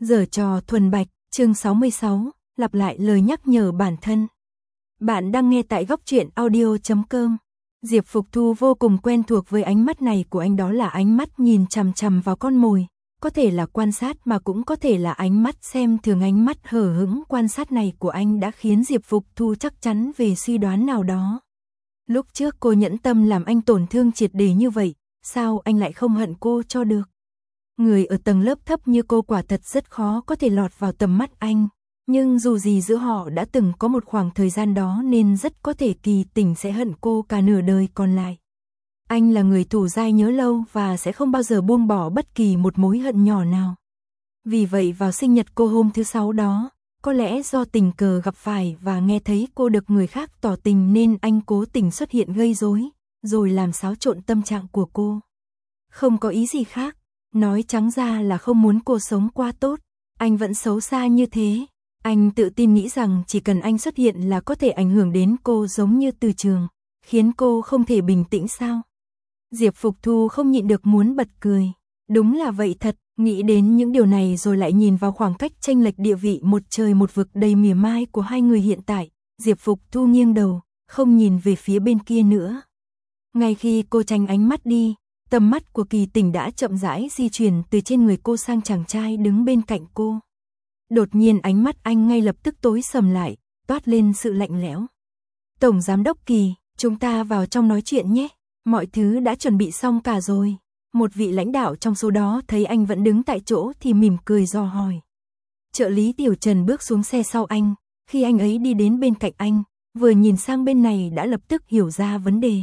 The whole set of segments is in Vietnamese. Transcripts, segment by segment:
Giở trò thuần bạch, chương 66, lặp lại lời nhắc nhở bản thân. Bạn đang nghe tại góc truyện audio.com. Diệp Phục Thu vô cùng quen thuộc với ánh mắt này của anh, đó là ánh mắt nhìn chằm chằm vào con mồi, có thể là quan sát mà cũng có thể là ánh mắt xem thường. Ánh mắt hờ hững quan sát này của anh đã khiến Diệp Phục Thu chắc chắn về suy đoán nào đó. Lúc trước cô nhẫn tâm làm anh tổn thương triệt để như vậy, sao anh lại không hận cô cho được? Người ở tầng lớp thấp như cô quả thật rất khó có thể lọt vào tầm mắt anh, nhưng dù gì giữa họ đã từng có một khoảng thời gian đó nên rất có thể Kỳ Tình sẽ hận cô cả nửa đời còn lại. Anh là người thủ dai nhớ lâu và sẽ không bao giờ buông bỏ bất kỳ một mối hận nhỏ nào. Vì vậy vào sinh nhật cô hôm thứ 6 đó, có lẽ do tình cờ gặp phải và nghe thấy cô được người khác tỏ tình nên anh cố tình xuất hiện gây rối, rồi làm xáo trộn tâm trạng của cô. Không có ý gì khác, nói trắng ra là không muốn cô sống qua tốt. Anh vẫn xấu xa như thế. Anh tự tin nghĩ rằng chỉ cần anh xuất hiện là có thể ảnh hưởng đến cô giống như Từ Trường, khiến cô không thể bình tĩnh sao? Diệp Phục Thu không nhịn được muốn bật cười. Đúng là vậy thật, nghĩ đến những điều này rồi lại nhìn vào khoảng cách chênh lệch địa vị một trời một vực đầy mỉa mai của hai người hiện tại, Diệp Phục Thu nghiêng đầu, không nhìn về phía bên kia nữa. Ngay khi cô tránh ánh mắt đi, tầm mắt của Kỳ Tình đã chậm rãi di chuyển từ trên người cô sang chàng trai đứng bên cạnh cô. Đột nhiên ánh mắt anh ngay lập tức tối sầm lại, toát lên sự lạnh lẽo. Tổng Giám đốc Kỳ, chúng ta vào trong nói chuyện nhé, mọi thứ đã chuẩn bị xong cả rồi. Một vị lãnh đạo trong số đó thấy anh vẫn đứng tại chỗ thì mỉm cười dò hỏi. Trợ lý Tiểu Trần bước xuống xe sau anh, khi anh ấy đi đến bên cạnh anh, vừa nhìn sang bên này đã lập tức hiểu ra vấn đề.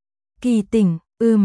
Kỳ Tình,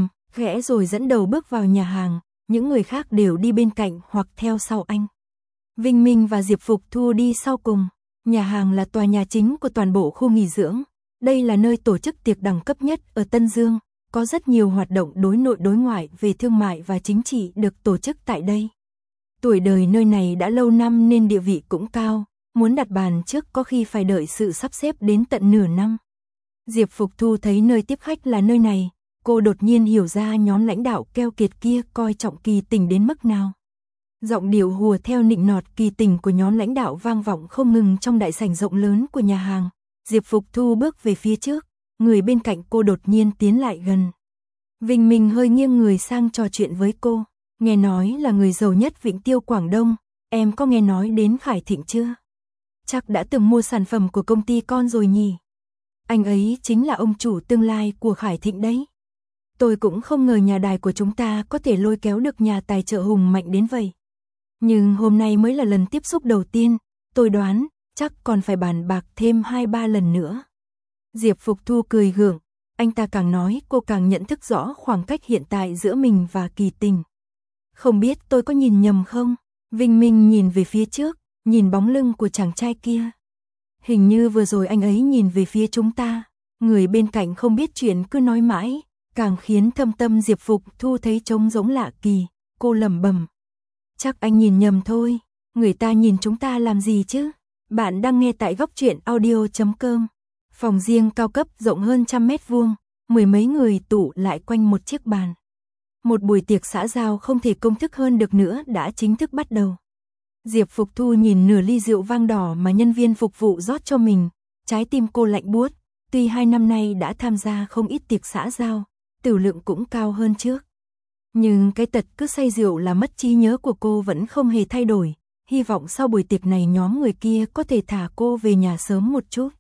khẽ rồi dẫn đầu bước vào nhà hàng, những người khác đều đi bên cạnh hoặc theo sau anh. Vinh Minh và Diệp Phục Thu đi sau cùng. Nhà hàng là tòa nhà chính của toàn bộ khu nghỉ dưỡng. Đây là nơi tổ chức tiệc đẳng cấp nhất ở Tân Dương, có rất nhiều hoạt động đối nội đối ngoại về thương mại và chính trị được tổ chức tại đây. Tuổi đời nơi này đã lâu năm nên địa vị cũng cao, muốn đặt bàn trước có khi phải đợi sự sắp xếp đến tận nửa năm. Diệp Phục Thu thấy nơi tiếp khách là nơi này, cô đột nhiên hiểu ra nhóm lãnh đạo keo kiệt kia coi trọng Kỳ Tình đến mức nào. Giọng điệu hùa theo nịnh nọt kỳ tình của nhóm lãnh đạo vang vọng không ngừng trong đại sảnh rộng lớn của nhà hàng. Diệp Phục Thu bước về phía trước, người bên cạnh cô đột nhiên tiến lại gần. Vinh Minh hơi nghiêng người sang trò chuyện với cô. Nghe nói là người giàu nhất Vịnh Tiêu Quảng Đông, em có nghe nói đến Khải Thịnh chưa? Chắc đã từng mua sản phẩm của công ty con rồi nhỉ? Anh ấy chính là ông chủ tương lai của Khải Thịnh đấy. Tôi cũng không ngờ nhà đài của chúng ta có thể lôi kéo được nhà tài trợ hùng mạnh đến vậy. Nhưng hôm nay mới là lần tiếp xúc đầu tiên, tôi đoán chắc còn phải bàn bạc thêm 2-3 lần nữa. Diệp Phục Thu cười gượng, anh ta càng nói cô càng nhận thức rõ khoảng cách hiện tại giữa mình và Kỳ Tình. Không biết tôi có nhìn nhầm không? Vinh Minh nhìn về phía trước, nhìn bóng lưng của chàng trai kia. Hình như vừa rồi anh ấy nhìn về phía chúng ta. Người bên cạnh không biết chuyện cứ nói mãi, càng khiến thâm tâm Diệp Phục Thu thấy trống rỗng lạ kỳ. Cô lẩm bẩm, chắc anh nhìn nhầm thôi, người ta nhìn chúng ta làm gì chứ? Bạn đang nghe tại góc truyện audio.com. Phòng riêng cao cấp rộng hơn 100 mét vuông, mười mấy người tụ lại quanh một chiếc bàn. Một buổi tiệc xã giao không thể công thức hơn được nữa đã chính thức bắt đầu. Diệp Phục Thu nhìn nửa ly rượu vang đỏ mà nhân viên phục vụ rót cho mình, trái tim cô lạnh buốt. Tuy 2 năm nay đã tham gia không ít tiệc xã giao, tử lượng cũng cao hơn trước. Nhưng cái tật cứ say rượu là mất trí nhớ của cô vẫn không hề thay đổi. Hy vọng sau buổi tiệc này nhóm người kia có thể thả cô về nhà sớm một chút.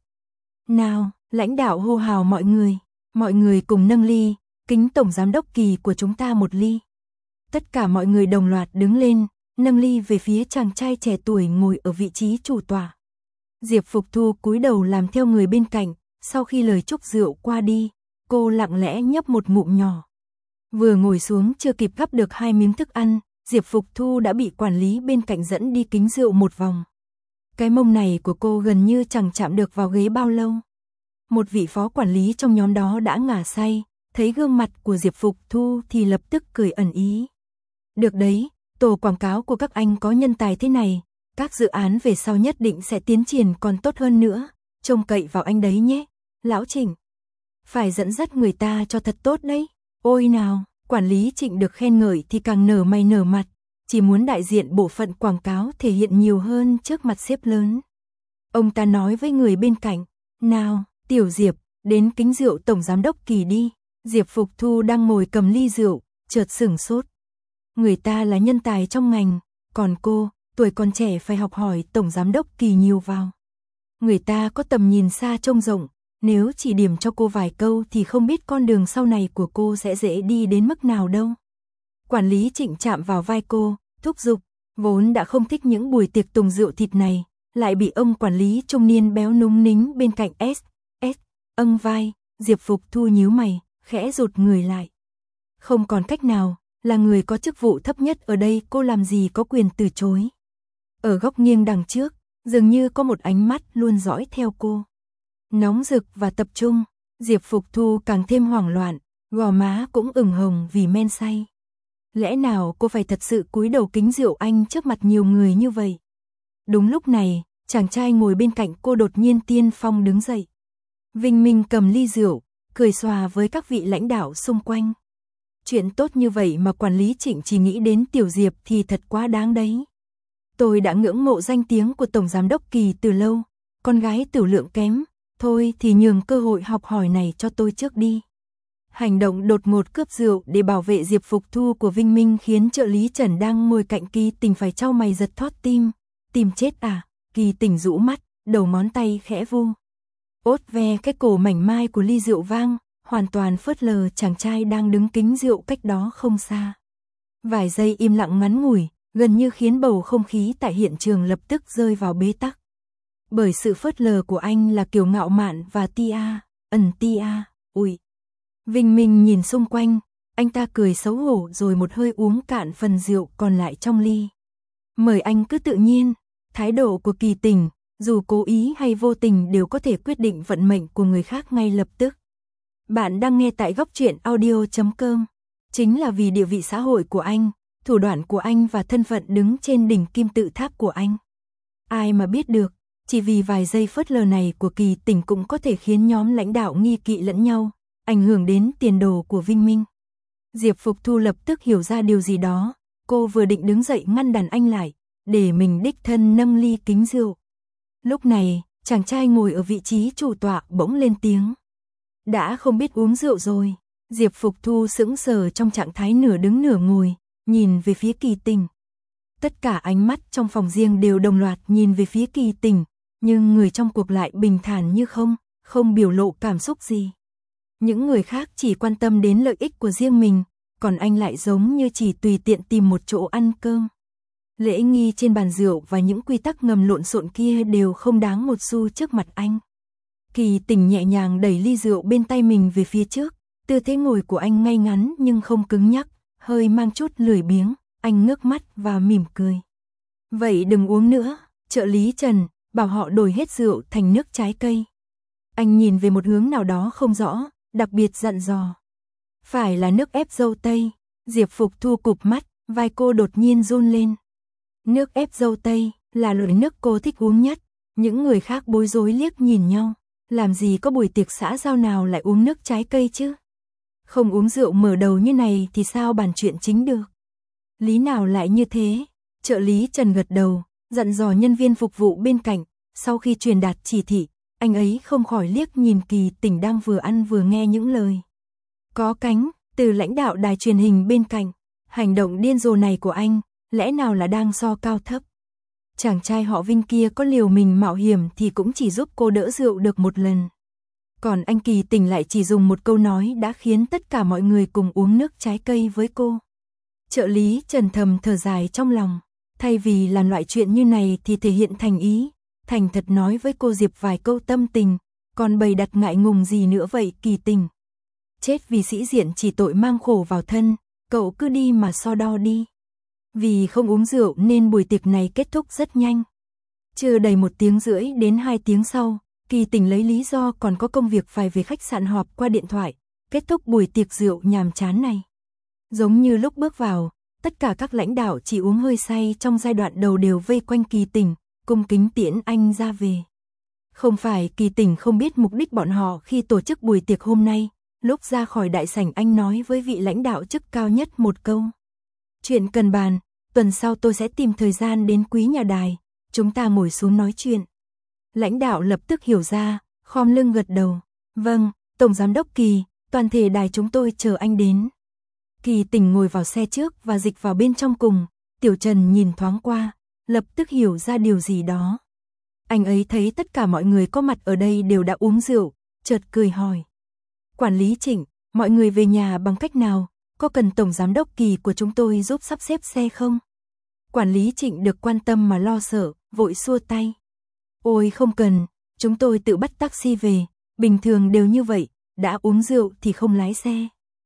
Nào, lãnh đạo hô hào mọi người cùng nâng ly, kính Tổng Giám đốc Kỳ của chúng ta một ly. Tất cả mọi người đồng loạt đứng lên, nâng ly về phía chàng trai trẻ tuổi ngồi ở vị trí chủ tọa. Diệp Phục Thu cúi đầu làm theo người bên cạnh, sau khi lời chúc rượu qua đi, cô lặng lẽ nhấp một ngụm nhỏ. Vừa ngồi xuống chưa kịp gắp được 2 miếng thức ăn, Diệp Phục Thu đã bị quản lý bên cạnh dẫn đi kính rượu một vòng. Cái mông này của cô gần như chẳng chạm được vào ghế bao lâu. Một vị phó quản lý trong nhóm đó đã ngả say, thấy gương mặt của Diệp Phục Thu thì lập tức cười ẩn ý. Được đấy, tổ quảng cáo của các anh có nhân tài thế này, các dự án về sau nhất định sẽ tiến triển còn tốt hơn nữa, trông cậy vào anh đấy nhé, lão Trịnh. Phải dẫn dắt người ta cho thật tốt đấy. Ôi nào, quản lý Trịnh được khen ngợi thì càng nở mày nở mặt, chỉ muốn đại diện bộ phận quảng cáo thể hiện nhiều hơn trước mặt sếp lớn. Ông ta nói với người bên cạnh, nào, Tiểu Diệp, đến kính rượu Tổng Giám đốc Kỳ đi. Diệp Phục Thu đang ngồi cầm ly rượu, chợt sửng sốt. Người ta là nhân tài trong ngành, còn cô, tuổi còn trẻ phải học hỏi Tổng Giám đốc Kỳ nhiều vào. Người ta có tầm nhìn xa trông rộng, nếu chỉ điểm cho cô vài câu thì không biết con đường sau này của cô sẽ dễ đi đến mức nào đâu. Quản lý Trịnh chạm vào vai cô, thúc giục, vốn đã không thích những buổi tiệc tùng rượu thịt này, lại bị ông quản lý trung niên béo núng nính bên cạnh âng vai. Diệp Phục Thu nhíu mày, khẽ rụt người lại. Không còn cách nào, là người có chức vụ thấp nhất ở đây, cô làm gì có quyền từ chối. Ở góc nghiêng đằng trước, dường như có một ánh mắt luôn dõi theo cô. Nóng rực và tập trung, Diệp Phục Thu càng thêm hoảng loạn, gò má cũng ửng hồng vì men say. Lẽ nào cô phải thật sự cúi đầu kính rượu anh trước mặt nhiều người như vậy? Đúng lúc này, chàng trai ngồi bên cạnh cô đột nhiên tiên phong đứng dậy. Vinh Minh cầm ly rượu, cười xòa với các vị lãnh đạo xung quanh. Chuyện tốt như vậy mà quản lý Trịnh chỉ nghĩ đến Tiểu Diệp thì thật quá đáng đấy. Tôi đã ngưỡng mộ danh tiếng của Tổng Giám đốc Kỳ từ lâu, con gái tiểu lượng kém, thôi thì nhường cơ hội học hỏi này cho tôi trước đi. Hành động đột ngột cướp rượu để bảo vệ Diệp Phục Thu của Vinh Minh khiến trợ lý Trần đang ngồi cạnh Kỳ Tình phải chau mày giật thót tim. Tim chết à? Kỳ Tình rũ mắt, đầu ngón tay khẽ vu. Ốt ve cái cổ mảnh mai của ly rượu vang, hoàn toàn phớt lờ chàng trai đang đứng kính rượu cách đó không xa. Vài giây im lặng ngắn ngủi, gần như khiến bầu không khí tại hiện trường lập tức rơi vào bế tắc. Bởi sự phớt lờ của anh là kiểu ngạo mạn và tia, ui. Vinh Minh nhìn xung quanh, anh ta cười xấu hổ rồi một hơi uống cạn phần rượu còn lại trong ly. Mời anh cứ tự nhiên, thái độ của Kỳ Tình, dù cố ý hay vô tình đều có thể quyết định vận mệnh của người khác ngay lập tức. Bạn đang nghe tại góc truyện audio.com. Chính là vì địa vị xã hội của anh, thủ đoạn của anh và thân phận đứng trên đỉnh kim tự tháp của anh. Ai mà biết được, chỉ vì vài giây phớt lờ này của Kỳ Tình cũng có thể khiến nhóm lãnh đạo nghi kỵ lẫn nhau, ảnh hưởng đến tiền đồ của Vinh Minh. Diệp Phục Thu lập tức hiểu ra điều gì đó, cô vừa định đứng dậy ngăn đàn anh lại, để mình đích thân nâng ly kính rượu. Lúc này, chàng trai ngồi ở vị trí chủ tọa bỗng lên tiếng. Đã không biết uống rượu rồi. Diệp Phục Thu sững sờ trong trạng thái nửa đứng nửa ngồi, nhìn về phía Kỳ Tình. Tất cả ánh mắt trong phòng riêng đều đồng loạt nhìn về phía Kỳ Tình, nhưng người trong cuộc lại bình thản như không biểu lộ cảm xúc gì. Những người khác chỉ quan tâm đến lợi ích của riêng mình, còn anh lại giống như chỉ tùy tiện tìm một chỗ ăn cơm. Lễ nghi trên bàn rượu và những quy tắc ngầm lộn xộn kia đều không đáng một xu trước mặt anh. Kỳ Tình nhẹ nhàng đẩy ly rượu bên tay mình về phía trước, tư thế ngồi của anh ngay ngắn nhưng không cứng nhắc, hơi mang chút lười biếng, anh ngước mắt và mỉm cười. Vậy đừng uống nữa, trợ lý Trần, bảo họ đổi hết rượu thành nước trái cây. Anh nhìn về một hướng nào đó không rõ, đặc biệt dặn dò. Phải là nước ép dâu tây. Diệp Phục Thu cụp mắt, vai cô đột nhiên run lên. Nước ép dâu tây là loại nước cô thích uống nhất. Những người khác bối rối liếc nhìn nhau. Làm gì có buổi tiệc xã giao nào lại uống nước trái cây chứ? Không uống rượu mở đầu như này thì sao bàn chuyện chính được? Lý nào lại như thế? Trợ lý Trần gật đầu, dặn dò nhân viên phục vụ bên cạnh. Sau khi truyền đạt chỉ thị, anh ấy không khỏi liếc nhìn Kỳ Tình đang vừa ăn vừa nghe những lời có cánh từ lãnh đạo đài truyền hình bên cạnh. Hành động điên rồ này của anh, lẽ nào là đang so cao thấp? Chàng trai họ Vinh kia có liều mình mạo hiểm thì cũng chỉ giúp cô đỡ rượu được một lần. Còn anh Kỳ Tình lại chỉ dùng một câu nói đã khiến tất cả mọi người cùng uống nước trái cây với cô. Trợ lý Trần thầm thở dài trong lòng. Thay vì làm loại chuyện như này thì thể hiện thành ý, thành thật nói với cô Diệp vài câu tâm tình, còn bày đặt ngại ngùng gì nữa vậy Kỳ Tình. Chết vì sĩ diện chỉ tội mang khổ vào thân, cậu cứ đi mà so đo đi. Vì không uống rượu nên buổi tiệc này kết thúc rất nhanh. Chưa đầy 1 tiếng rưỡi đến 2 tiếng sau, Kỳ Tình lấy lý do còn có công việc phải về khách sạn họp qua điện thoại, kết thúc buổi tiệc rượu nhàm chán này. Giống như lúc bước vào, tất cả các lãnh đạo chỉ uống hơi say trong giai đoạn đầu đều vây quanh Kỳ Tình, cung kính tiễn anh ra về. Không phải Kỳ Tình không biết mục đích bọn họ khi tổ chức buổi tiệc hôm nay, lúc ra khỏi đại sảnh anh nói với vị lãnh đạo chức cao nhất một câu. Chuyện cần bàn, tuần sau tôi sẽ tìm thời gian đến Quý nhà đài, chúng ta ngồi xuống nói chuyện. Lãnh đạo lập tức hiểu ra, khom lưng gật đầu. Vâng, Tổng Giám đốc Kỳ, toàn thể đài chúng tôi chờ anh đến. Kỳ Tỉnh ngồi vào xe trước và dịch vào bên trong cùng, Tiểu Trần nhìn thoáng qua, lập tức hiểu ra điều gì đó. Anh ấy thấy tất cả mọi người có mặt ở đây đều đã uống rượu, chợt cười hỏi. Quản lý Trịnh, mọi người về nhà bằng cách nào, có cần Tổng Giám đốc Kỳ của chúng tôi giúp sắp xếp xe không? Quản lý Trịnh được quan tâm mà lo sợ, vội xua tay. Ôi không cần, chúng tôi tự bắt taxi về, bình thường đều như vậy, đã uống rượu thì không lái xe.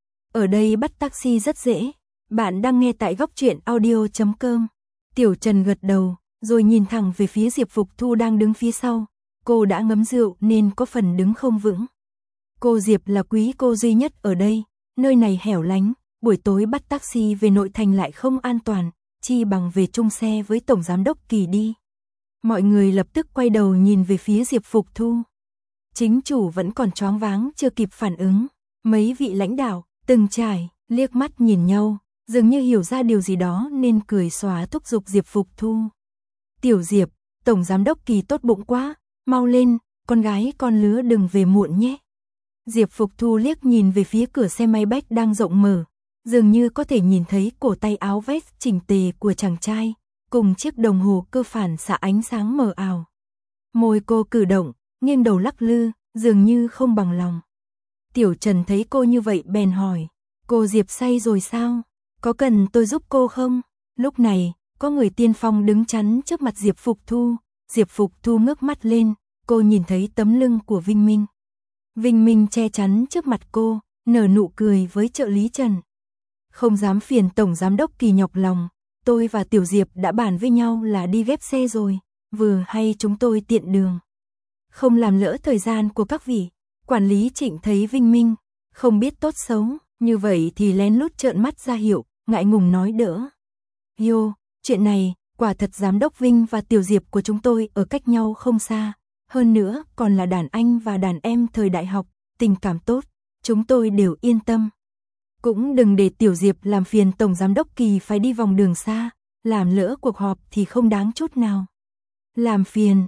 Ở đây bắt taxi rất dễ, bạn đang nghe tại góc truyện audio.com. Tiểu Trần gật đầu, rồi nhìn thẳng về phía Diệp Phục Thu đang đứng phía sau, cô đã ngấm rượu nên có phần đứng không vững. Cô Diệp là quý cô duy nhất ở đây, nơi này hẻo lánh, buổi tối bắt taxi về nội thành lại không an toàn, chi bằng về chung xe với Tổng Giám đốc Kỳ đi. Mọi người lập tức quay đầu nhìn về phía Diệp Phục Thu. Chính chủ vẫn còn choáng váng chưa kịp phản ứng. Mấy vị lãnh đạo, từng trải, liếc mắt nhìn nhau, dường như hiểu ra điều gì đó nên cười xóa thúc giục Diệp Phục Thu. Tiểu Diệp, Tổng Giám đốc Kỳ tốt bụng quá, mau lên, con gái con lứa đừng về muộn nhé. Diệp Phục Thu liếc nhìn về phía cửa xe máy bách đang rộng mở, dường như có thể nhìn thấy cổ tay áo vest chỉnh tề của chàng trai, cùng chiếc đồng hồ cơ phản xạ ánh sáng mờ ảo. Môi cô cử động, nghiêng đầu lắc lư, dường như không bằng lòng. Tiểu Trần thấy cô như vậy bèn hỏi, cô Diệp say rồi sao? Có cần tôi giúp cô không? Lúc này, có người tiên phong đứng chắn trước mặt Diệp Phục Thu. Diệp Phục Thu ngước mắt lên, cô nhìn thấy tấm lưng của Vinh Minh. Vinh Minh che chắn trước mặt cô, nở nụ cười với trợ lý Trần. Không dám phiền Tổng Giám đốc Kỳ nhọc lòng, tôi và Tiểu Diệp đã bàn với nhau là đi ghép xe rồi, vừa hay chúng tôi tiện đường. Không làm lỡ thời gian của các vị. Quản lý Trịnh thấy Vinh Minh không biết tốt xấu, như vậy thì lén lút trợn mắt ra hiệu, ngại ngùng nói đỡ. Yo, chuyện này, quả thật Giám đốc Vinh và Tiểu Diệp của chúng tôi ở cách nhau không xa, hơn nữa còn là đàn anh và đàn em thời đại học, tình cảm tốt, chúng tôi đều yên tâm. Cũng đừng để Tiểu Diệp làm phiền Tổng Giám đốc Kỳ phải đi vòng đường xa, làm lỡ cuộc họp thì không đáng chút nào. Làm phiền,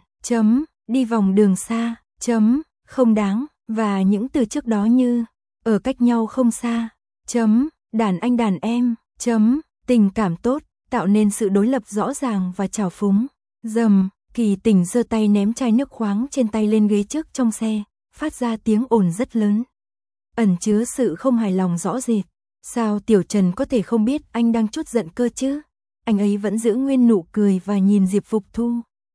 đi vòng đường xa, không đáng, và những từ trước đó như, ở cách nhau không xa, đàn anh đàn em, tình cảm tốt, tạo nên sự đối lập rõ ràng và trào phúng. Kỳ Tỉnh giơ tay ném chai nước khoáng trên tay lên ghế trước trong xe, phát ra tiếng ồn rất lớn. Ẩn chứa sự không hài lòng rõ rệt. Sao Tiểu Trần có thể không biết anh đang chút giận cơ chứ? Anh ấy vẫn giữ nguyên nụ cười và nhìn Diệp Phục Thu.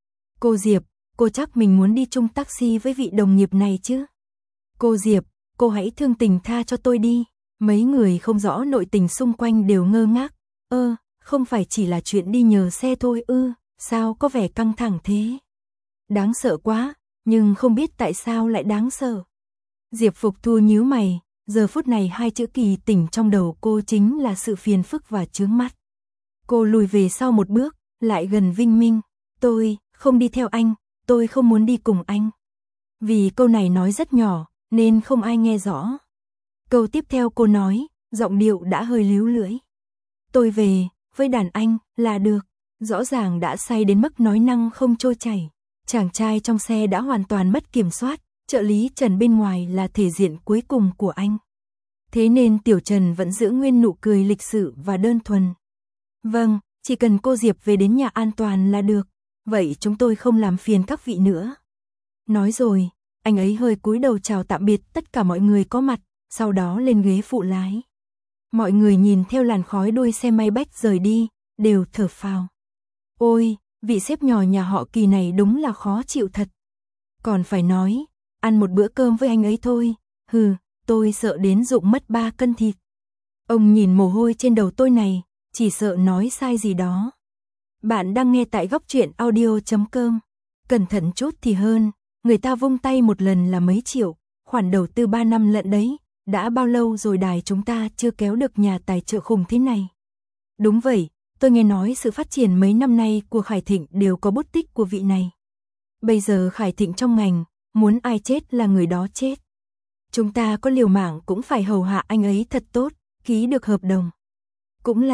Cô Diệp, cô chắc mình muốn đi chung taxi với vị đồng nghiệp này chứ? Cô Diệp, cô hãy thương tình tha cho tôi đi. Mấy người không rõ nội tình xung quanh đều ngơ ngác. Không phải chỉ là chuyện đi nhờ xe thôi ư, sao có vẻ căng thẳng thế? Đáng sợ quá, nhưng không biết tại sao lại đáng sợ. Diệp Phục Thu nhíu mày, giờ phút này hai chữ Kỳ Tỉnh trong đầu cô chính là sự phiền phức và chướng mắt. Cô lùi về sau một bước, lại gần Vinh Minh. Tôi không đi theo anh, tôi không muốn đi cùng anh. Vì câu này nói rất nhỏ, nên không ai nghe rõ. Câu tiếp theo cô nói, giọng điệu đã hơi líu lưỡi. Tôi về, với đàn anh, là được. Rõ ràng đã say đến mức nói năng không trôi chảy. Chàng trai trong xe đã hoàn toàn mất kiểm soát, trợ lý Trần bên ngoài là thể diện cuối cùng của anh. Thế nên Tiểu Trần vẫn giữ nguyên nụ cười lịch sự và đơn thuần. Vâng, chỉ cần cô Diệp về đến nhà an toàn là được. Vậy chúng tôi không làm phiền các vị nữa. Nói rồi, anh ấy hơi cúi đầu chào tạm biệt tất cả mọi người có mặt, sau đó lên ghế phụ lái. Mọi người nhìn theo làn khói đuôi xe máy bách rời đi, đều thở phào. Ôi, vị sếp nhỏ nhà họ Kỳ này đúng là khó chịu thật. Còn phải nói, ăn một bữa cơm với anh ấy thôi, tôi sợ đến rụng mất 3 cân thịt. Ông nhìn mồ hôi trên đầu tôi này, chỉ sợ nói sai gì đó. Bạn đang nghe tại góc truyện audio.com. Cẩn thận chút thì hơn, người ta vung tay một lần là mấy triệu, khoản đầu tư 3 năm lận đấy, đã bao lâu rồi đài chúng ta chưa kéo được nhà tài trợ khủng thế này. Đúng vậy, tôi nghe nói sự phát triển mấy năm nay của Khải Thịnh đều có bút tích của vị này. Bây giờ Khải Thịnh trong ngành, muốn ai chết là người đó chết. Chúng ta có liều mạng cũng phải hầu hạ anh ấy thật tốt, ký được hợp đồng. Cũng là,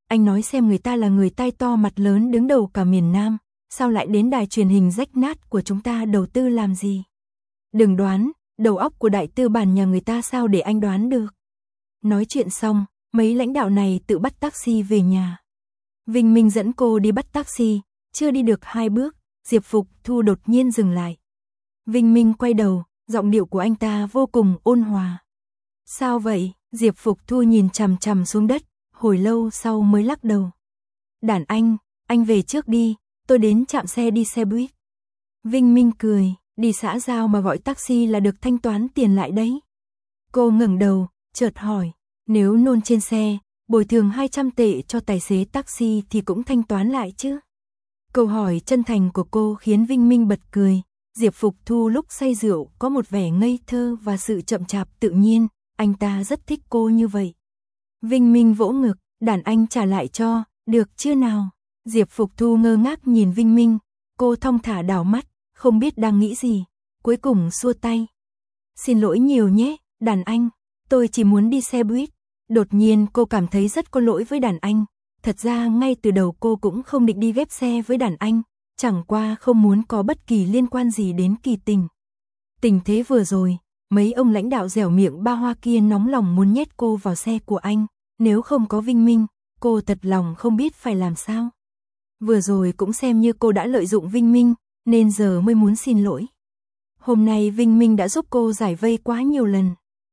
anh nói xem người ta là người tai to mặt lớn đứng đầu cả miền Nam, sao lại đến đài truyền hình rách nát của chúng ta đầu tư làm gì? Đừng đoán, đầu óc của đại tư bản nhà người ta sao để anh đoán được. Nói chuyện xong, mấy lãnh đạo này tự bắt taxi về nhà. Vinh Minh dẫn cô đi bắt taxi, chưa đi được 2 bước, Diệp Phục Thu đột nhiên dừng lại. Vinh Minh quay đầu, giọng điệu của anh ta vô cùng ôn hòa. Sao vậy? Diệp Phục Thu nhìn chằm chằm xuống đất, hồi lâu sau mới lắc đầu. Đàn anh về trước đi, tôi đến trạm xe đi xe buýt. Vinh Minh cười, đi xã giao mà gọi taxi là được thanh toán tiền lại đấy. Cô ngẩng đầu, chợt hỏi, nếu nôn trên xe, bồi thường 200 tệ cho tài xế taxi thì cũng thanh toán lại chứ? Câu hỏi chân thành của cô khiến Vinh Minh bật cười. Diệp Phục Thu lúc say rượu có một vẻ ngây thơ và sự chậm chạp tự nhiên, anh ta rất thích cô như vậy. Vinh Minh vỗ ngực, đàn anh trả lại cho, được chưa nào? Diệp Phục Thu ngơ ngác nhìn Vinh Minh, cô thong thả đảo mắt, không biết đang nghĩ gì, cuối cùng xua tay. Xin lỗi nhiều nhé, đàn anh, tôi chỉ muốn đi xe buýt. Đột nhiên cô cảm thấy rất có lỗi với đàn anh, thật ra ngay từ đầu cô cũng không định đi ghép xe với đàn anh, chẳng qua không muốn có bất kỳ liên quan gì đến Kỳ Tình. Tình thế vừa rồi, mấy ông lãnh đạo dẻo miệng ba hoa kia nóng lòng muốn nhét cô vào xe của anh, nếu không có Vinh Minh, cô thật lòng không biết phải làm sao. Vừa rồi cũng xem như cô đã lợi dụng Vinh Minh, nên giờ mới muốn xin lỗi. Hôm nay Vinh Minh đã giúp cô giải vây quá nhiều lần.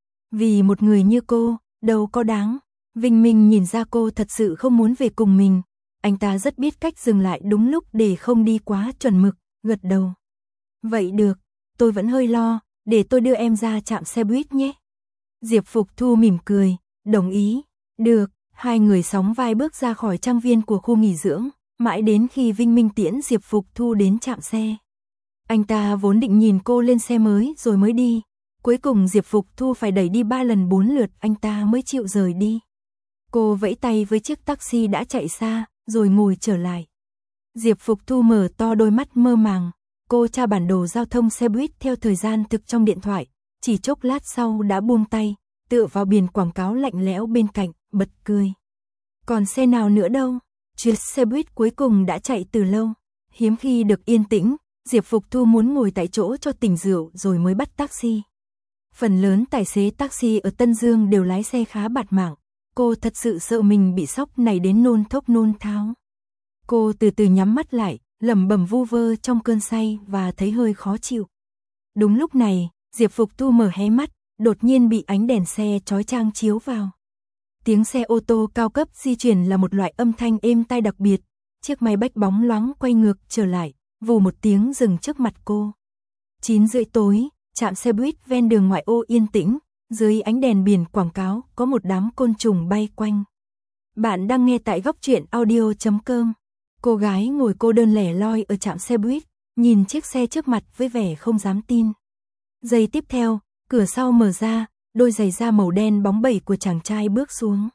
Vì một người như cô, đâu có đáng. Vinh Minh nhìn ra cô thật sự không muốn về cùng mình. Anh ta rất biết cách dừng lại đúng lúc để không đi quá chuẩn mực, gật đầu. Vậy được, tôi vẫn hơi lo, để tôi đưa em ra trạm xe buýt nhé. Diệp Phục Thu mỉm cười, đồng ý. Được, hai người sóng vai bước ra khỏi trang viên của khu nghỉ dưỡng, mãi đến khi Vinh Minh tiễn Diệp Phục Thu đến trạm xe. Anh ta vốn định nhìn cô lên xe mới rồi mới đi. Cuối cùng Diệp Phục Thu phải đẩy đi 3 lần 4 lượt anh ta mới chịu rời đi. Cô vẫy tay với chiếc taxi đã chạy xa, rồi ngồi trở lại. Diệp Phục Thu mở to đôi mắt mơ màng. Cô tra bản đồ giao thông xe buýt theo thời gian thực trong điện thoại. Chỉ chốc lát sau đã buông tay, tựa vào biển quảng cáo lạnh lẽo bên cạnh, bật cười. Còn xe nào nữa đâu? Chuyến xe buýt cuối cùng đã chạy từ lâu. Hiếm khi được yên tĩnh, Diệp Phục Thu muốn ngồi tại chỗ cho tỉnh rượu rồi mới bắt taxi. Phần lớn tài xế taxi ở Tân Dương đều lái xe khá bạt mạng. Cô thật sự sợ mình bị sốc này đến nôn thốc nôn tháo. Cô từ từ nhắm mắt lại, lẩm bẩm vu vơ trong cơn say và thấy hơi khó chịu. Đúng lúc này, Diệp Phục Thu mở hé mắt, đột nhiên bị ánh đèn xe chói chang chiếu vào. Tiếng xe ô tô cao cấp di chuyển là một loại âm thanh êm tai đặc biệt. Chiếc máy bách bóng loáng quay ngược trở lại, vù một tiếng dừng trước mặt cô. 9:30 tối, trạm xe buýt ven đường ngoại ô yên tĩnh, dưới ánh đèn biển quảng cáo có một đám côn trùng bay quanh. Bạn đang nghe tại góc truyện audio.com. Cô gái ngồi cô đơn lẻ loi ở trạm xe buýt, nhìn chiếc xe trước mặt với vẻ không dám tin. Giây tiếp theo, cửa sau mở ra, đôi giày da màu đen bóng bẩy của chàng trai bước xuống.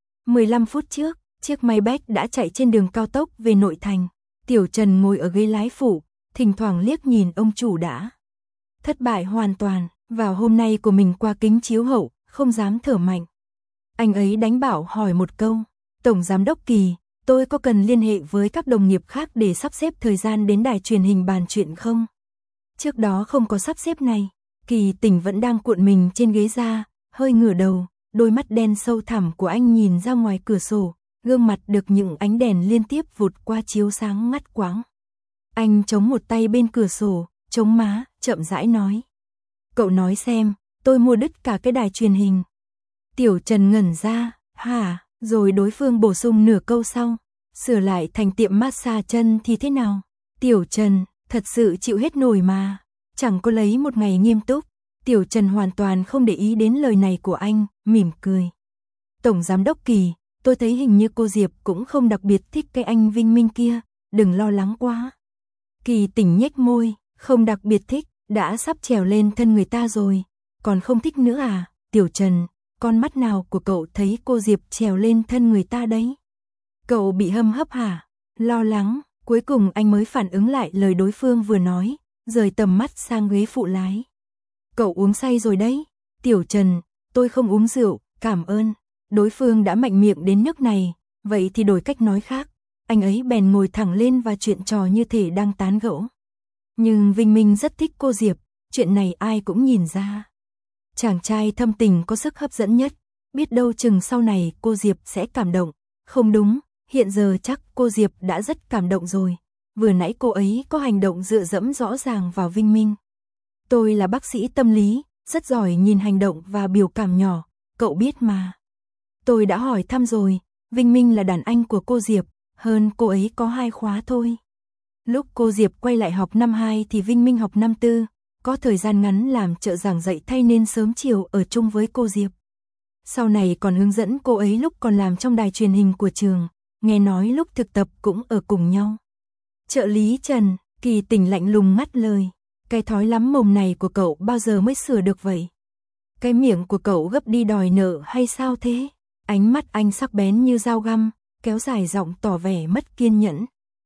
15 phút trước, chiếc máy bách đã chạy trên đường cao tốc về nội thành. Tiểu Trần ngồi ở ghế lái phụ, thỉnh thoảng liếc nhìn ông chủ đã thất bại hoàn toàn, vào hôm nay của mình qua kính chiếu hậu, không dám thở mạnh. Anh ấy đánh bảo hỏi một câu, Tổng Giám đốc Kỳ, tôi có cần liên hệ với các đồng nghiệp khác để sắp xếp thời gian đến đài truyền hình bàn chuyện không? Trước đó không có sắp xếp này, Kỳ Tỉnh vẫn đang cuộn mình trên ghế da, hơi ngửa đầu, đôi mắt đen sâu thẳm của anh nhìn ra ngoài cửa sổ, gương mặt được những ánh đèn liên tiếp vụt qua chiếu sáng ngắt quãng. Anh chống một tay bên cửa sổ, chống má, chậm rãi nói. Cậu nói xem, tôi mua đứt cả cái đài truyền hình. Tiểu Trần ngẩn ra, hả, rồi đối phương bổ sung nửa câu sau. Sửa lại thành tiệm massage chân thì thế nào? Tiểu Trần, thật sự chịu hết nổi mà. Chẳng có lấy một ngày nghiêm túc. Tiểu Trần hoàn toàn không để ý đến lời này của anh, mỉm cười. Tổng Giám đốc Kỳ, tôi thấy hình như cô Diệp cũng không đặc biệt thích cái anh Vinh Minh kia, đừng lo lắng quá. Kỳ Tỉnh nhếch môi, không đặc biệt thích, đã sắp trèo lên thân người ta rồi, còn không thích nữa à? Tiểu Trần, con mắt nào của cậu thấy cô Diệp trèo lên thân người ta đấy? Cậu bị hâm hấp hả? Lo lắng, cuối cùng anh mới phản ứng lại lời đối phương vừa nói, rời tầm mắt sang ghế phụ lái. Cậu uống say rồi đấy. Tiểu Trần, tôi không uống rượu, cảm ơn. Đối phương đã mạnh miệng đến nước này, Vậy thì đổi cách nói khác, anh ấy bèn ngồi thẳng lên và chuyện trò như thể đang tán gẫu. Nhưng Vinh Minh rất thích cô Diệp, chuyện này ai cũng nhìn ra. Chàng trai thâm tình có sức hấp dẫn nhất, biết đâu chừng sau này cô Diệp sẽ cảm động. Không đúng, hiện giờ chắc cô Diệp đã rất cảm động rồi. Vừa nãy cô ấy có hành động dựa dẫm rõ ràng vào Vinh Minh. Tôi là bác sĩ tâm lý, rất giỏi nhìn hành động và biểu cảm nhỏ, cậu biết mà. Tôi đã hỏi thăm rồi, Vinh Minh là đàn anh của cô Diệp, hơn cô ấy có 2 khóa thôi. Lúc cô Diệp quay lại học năm 2 thì Vinh Minh học năm 4, có thời gian ngắn làm trợ giảng dạy thay nên sớm chiều ở chung với cô Diệp. Sau này còn hướng dẫn cô ấy lúc còn làm trong đài truyền hình của trường, nghe nói lúc thực tập cũng ở cùng nhau. Trợ lý Trần, Kỳ Tình lạnh lùng ngắt lời, cái thói lắm mồm này của cậu bao giờ mới sửa được vậy? Cái miệng của cậu gấp đi đòi nợ hay sao thế? Ánh mắt anh sắc bén như dao găm, kéo dài giọng tỏ vẻ mất kiên nhẫn.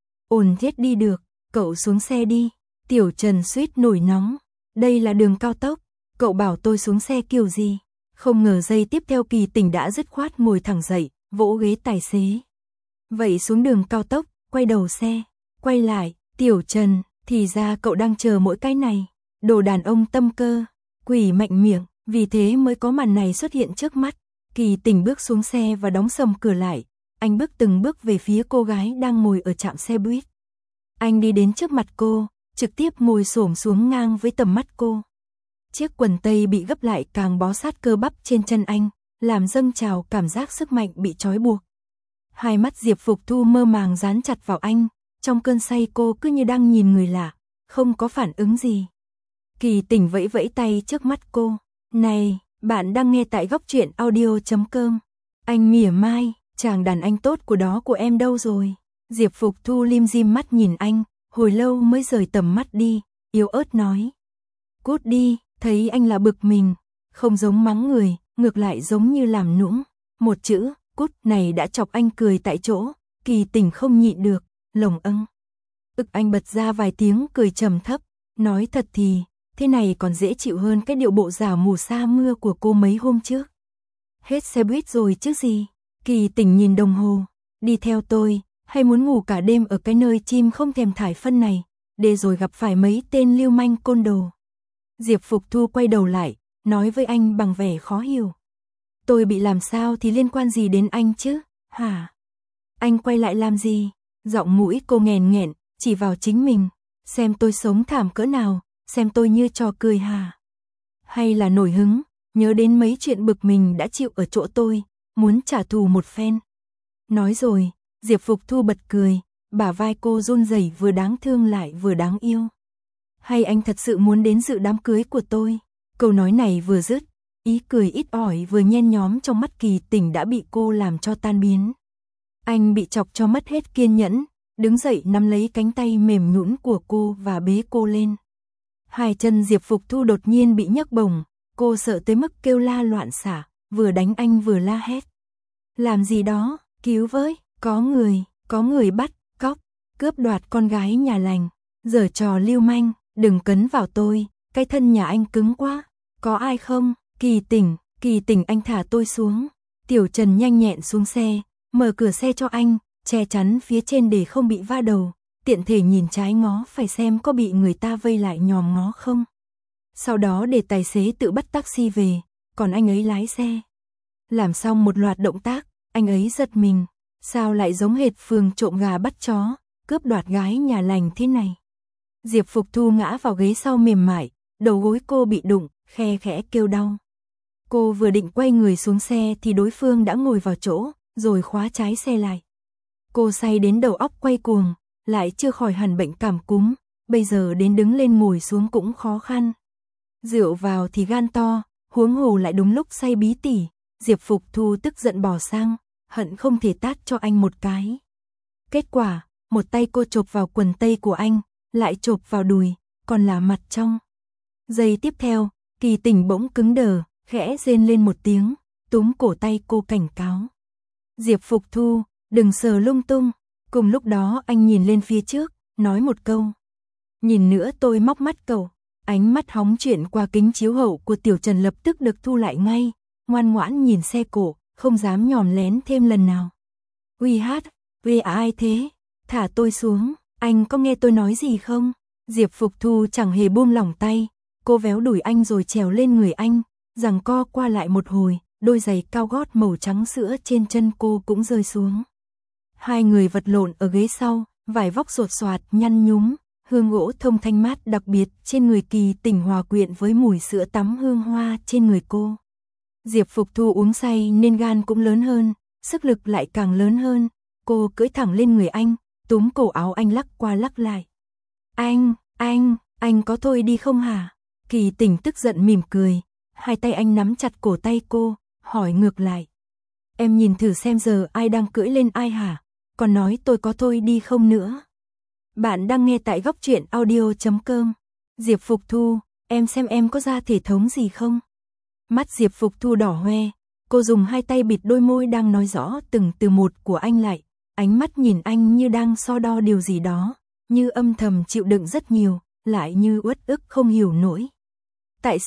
Ổn thiết đi được, cậu xuống xe đi. Tiểu Trần suýt nổi nóng. Đây là đường cao tốc, cậu bảo tôi xuống xe kiểu gì? Không ngờ giây tiếp theo Kỳ Tình đã dứt khoát ngồi thẳng dậy, vỗ ghế tài xế. Vậy xuống đường cao tốc, quay đầu xe, quay lại, Tiểu Trần, thì ra cậu đang chờ mỗi cái này. Đồ đàn ông tâm cơ, quỷ mạnh miệng, vì thế mới có màn này xuất hiện trước mắt. Kỳ Tình bước xuống xe và đóng sầm cửa lại. Anh bước từng bước về phía cô gái đang ngồi ở trạm xe buýt. Anh đi đến trước mặt cô, trực tiếp ngồi xổm xuống ngang với tầm mắt cô. Chiếc quần tây bị gấp lại càng bó sát cơ bắp trên chân anh, làm dâng trào cảm giác sức mạnh bị trói buộc. Hai mắt Diệp Phục Thu mơ màng dán chặt vào anh, trong cơn say cô cứ như đang nhìn người lạ, không có phản ứng gì. Kỳ Tình vẫy vẫy tay trước mắt cô. Này, bạn đang nghe tại góc truyện audio.com. Anh mỉa mai, chàng đàn anh tốt của đó của em đâu rồi? Diệp Phục Thu lim dim mắt nhìn anh, hồi lâu mới rời tầm mắt đi, yếu ớt nói. Cút đi, thấy anh là bực mình, không giống mắng người, ngược lại giống như làm nũng. Một chữ, cút này đã chọc anh cười tại chỗ, Kỳ Tình không nhịn được, lồng âng. Anh bật ra vài tiếng cười trầm thấp, nói thật thì, thế này còn dễ chịu hơn cái điệu bộ giả mù sa mưa của cô mấy hôm trước. Hết xe buýt rồi chứ gì? Kỳ Tình nhìn đồng hồ, đi theo tôi, hay muốn ngủ cả đêm ở cái nơi chim không thèm thải phân này, để rồi gặp phải mấy tên lưu manh côn đồ. Diệp Phục Thu quay đầu lại, nói với anh bằng vẻ khó hiểu. Tôi bị làm sao thì liên quan gì đến anh chứ, hả? Anh quay lại làm gì? Giọng mũi cô nghèn nghẹn, chỉ vào chính mình, xem tôi sống thảm cỡ nào, xem tôi như trò cười hả? Hay là nổi hứng, nhớ đến mấy chuyện bực mình đã chịu ở chỗ tôi, muốn trả thù một phen. Nói rồi, Diệp Phục Thu bật cười, bả vai cô run rẩy vừa đáng thương lại vừa đáng yêu. Hay anh thật sự muốn đến dự đám cưới của tôi? Câu nói này vừa dứt, ý cười ít ỏi vừa nhen nhóm trong mắt Kỳ Tình đã bị cô làm cho tan biến. Anh bị chọc cho mất hết kiên nhẫn, đứng dậy nắm lấy cánh tay mềm nhũn của cô và bế cô lên. Hai chân Diệp Phục Thu đột nhiên bị nhấc bổng, cô sợ tới mức kêu la loạn xả, vừa đánh anh vừa la hét. Làm gì đó, cứu với, có người bắt, cóc, cướp đoạt con gái nhà lành, giở trò lưu manh, đừng cấn vào tôi, cái thân nhà anh cứng quá, có ai không? Kỳ Tình anh thả tôi xuống. Tiểu Trần nhanh nhẹn xuống xe, mở cửa xe cho anh, che chắn phía trên để không bị va đầu, tiện thể nhìn trái ngó phải xem có bị người ta vây lại nhòm ngó không. Sau đó để tài xế tự bắt taxi về, còn anh ấy lái xe. Làm xong một loạt động tác, anh ấy giật mình, sao lại giống hệt phường trộm gà bắt chó, cướp đoạt gái nhà lành thế này. Diệp Phục Thu ngã vào ghế sau mềm mại, đầu gối cô bị đụng, khe khẽ kêu đau. Cô vừa định quay người xuống xe thì đối phương đã ngồi vào chỗ, rồi khóa trái xe lại. Cô say đến đầu óc quay cuồng, lại chưa khỏi hẳn bệnh cảm cúm, bây giờ đến đứng lên ngồi xuống cũng khó khăn. Rượu vào thì gan to, huống hồ lại đúng lúc say bí tỉ, Diệp Phục Thu tức giận bỏ sang, hận không thể tát cho anh một cái. Kết quả, một tay cô chộp vào quần tây của anh, lại chộp vào đùi, còn là mặt trong. Giây tiếp theo, Kỳ Tình bỗng cứng đờ, khẽ rên lên một tiếng, túm cổ tay cô cảnh cáo. Diệp Phục Thu, đừng sờ lung tung. Cùng lúc đó anh nhìn lên phía trước, nói một câu. Nhìn nữa tôi móc mắt cậu. Ánh mắt hóng chuyển qua kính chiếu hậu của Tiểu Trần lập tức được thu lại ngay, ngoan ngoãn nhìn xe cổ, không dám nhòm lén thêm lần nào. Uy hát, uy ai thế? Thả tôi xuống, anh có nghe tôi nói gì không? Diệp Phục Thu chẳng hề buông lỏng tay, cô véo đùi anh rồi trèo lên người anh, giằng co qua lại một hồi, đôi giày cao gót màu trắng sữa trên chân cô cũng rơi xuống. Hai người vật lộn ở ghế sau, vải vóc sột soạt nhăn nhúm, hương gỗ thông thanh mát đặc biệt trên người Kỳ Tỉnh hòa quyện với mùi sữa tắm hương hoa trên người cô. Diệp Phục Thu uống say nên gan cũng lớn hơn, sức lực lại càng lớn hơn, cô cưỡi thẳng lên người anh, túm cổ áo anh lắc qua lắc lại. Anh có thôi đi không hả? Kỳ Tỉnh tức giận mỉm cười, hai tay anh nắm chặt cổ tay cô, hỏi ngược lại. Em nhìn thử xem giờ ai đang cưỡi lên ai hả? Còn nói tôi có thôi đi không nữa. Bạn đang nghe tại góc truyện audio.com. Diệp Phục Thu, em xem em có ra thể thống gì không? Mắt Diệp Phục Thu đỏ hoe, cô dùng hai tay bịt đôi môi đang nói rõ từng từ một của anh lại, ánh mắt nhìn anh như đang so đo điều gì đó, như âm thầm chịu đựng rất nhiều, lại như uất ức không hiểu nổi. Tại